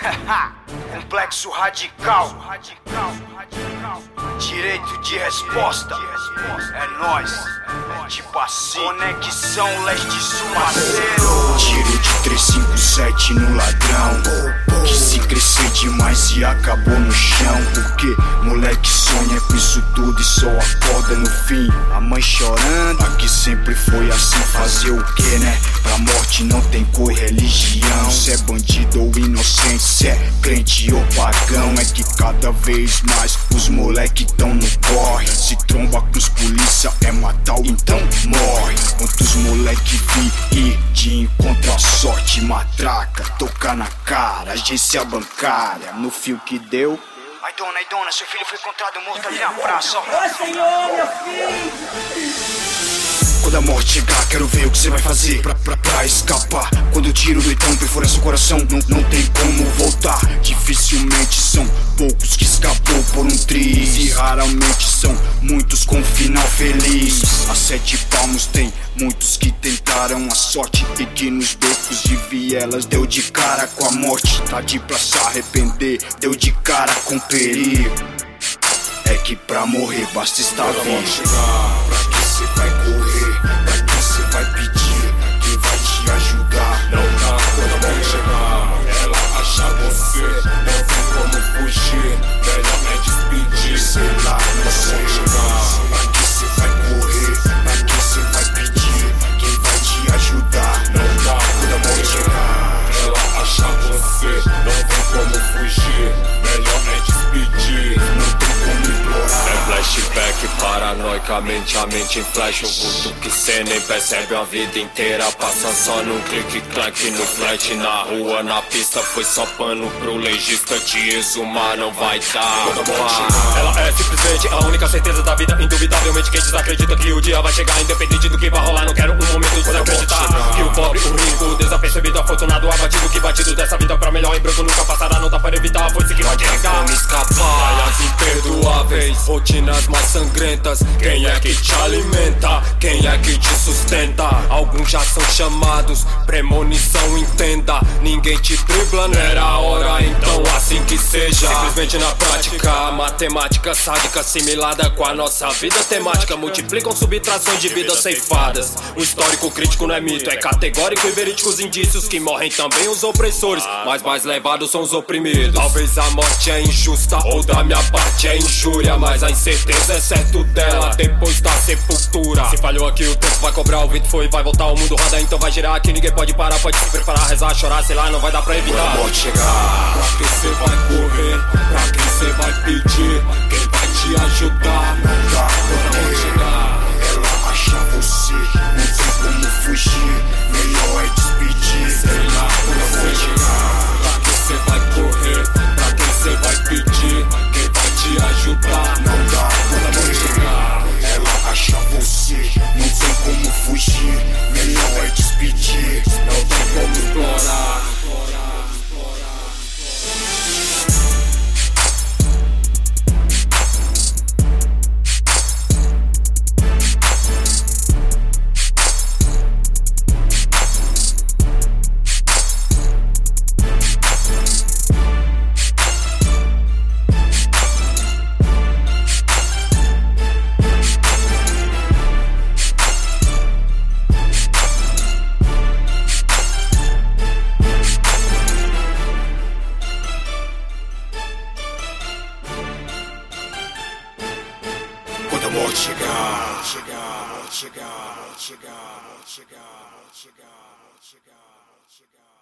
Complexo radical. Direito de resposta. É nóis. É tipo assim. Conexão leste-sul, parceiro. Tiro de 357 no ladrão, que se crescer demais e acabou no chão. Porque moleque sonha com isso tudo e só acorda no fim. A mãe chorando, aqui sempre foi assim. Fazer o que, né? Pra morte não tem cor e religião. Se é bandido ou inocente, se é crente ou pagão. É que cada vez mais os moleque tão no corre. Se tromba com os polícia é matar, então morre. Quantos moleque vi e de encontro a sorte matraca, tocar na cara, agência bancária, no fio que deu. Ai dona, seu filho foi encontrado morto ali na praça, ó. Ô Senhor, meu filho! Quando a morte chegar, quero ver o que você vai fazer pra escapar. Quando eu tiro do então perfura seu coração, não tem como voltar. Dificilmente são poucos que escapou por um triz, e raramente são muitos com final feliz. A 7 palmos tem muitos que tentaram a sorte e que nos becos de vielas deu de cara com a morte. Tarde pra se arrepender, deu de cara com perigo. É que pra morrer basta estar vivo. Pra que cê vai correr? Pra que cê vai pedir? Quem vai te ajudar? Não dá quando a morte chegar. Ela acha você, não tem como fugir. Melhor é despedir. Sei lá, não sei chegar. Pra que cê vai correr? Pra que cê vai pedir? Quem vai te ajudar? Não dá quando a morte chegar. Ela acha você, não tem como fugir. Melhor é despedir. Não tem como implorar. É flashback, paranoicamente a mente em flash. O vulto que cê nem percebe a vida inteira. Passa só num clique-clack no flat. Na rua, na pista, foi só pano pro legista. Te exumar não vai dar. Ela é simplesmente a única certeza da vida. Indubitavelmente quem desacredita que o dia vai chegar. Independente do que vai rolar, não quero um momento de acreditar que o pobre, o rico, o desapercebido, afortunado, abatido, que batido dessa vida pra melhor em branco nunca passará. Não dá para evitar, foi isso que vai chegar. Como escapar, falhas imperdoáveis, rotinas mais sangrentas. Quem é que te alimenta? Quem é que te sustenta? Alguns já são chamados, premonição entenda. Ninguém te dribla, não era a hora, então assim que seja. Simplesmente na prática, matemática sádica assimilada com a nossa vida temática. Multiplicam subtrações de vidas ceifadas. O histórico crítico não é mito, é categórico e verídicos indícios que morrem também os opressores, mas mais levados são os oprimidos. Talvez a morte é injusta ou da minha parte é injúria, mas a incerteza é certo dela depois da sepultura. Se falhou aqui o tempo vai cobrar, o vento foi, vai voltar, o mundo roda, então vai girar. Aqui ninguém pode parar, pode se preparar, rezar, chorar, sei lá, não vai dar pra evitar. Quando a morte chegar, pra que cê vai correr? Pra quem cê vai pedir? Quem vai te ajudar? não dá quando a morte chegar. Ela acha você, não tem como fugir. Melhor é despedir. Sei lá, quando você chegar. Pra que cê vai correr? Pra quem cê vai pedir? Quem vai te ajudar? Não dá quando a morte chegar. Ela acha você, não tem como fugir. Melhor é despedir. Não tem como explorar. Quando a morte chegar, chegar.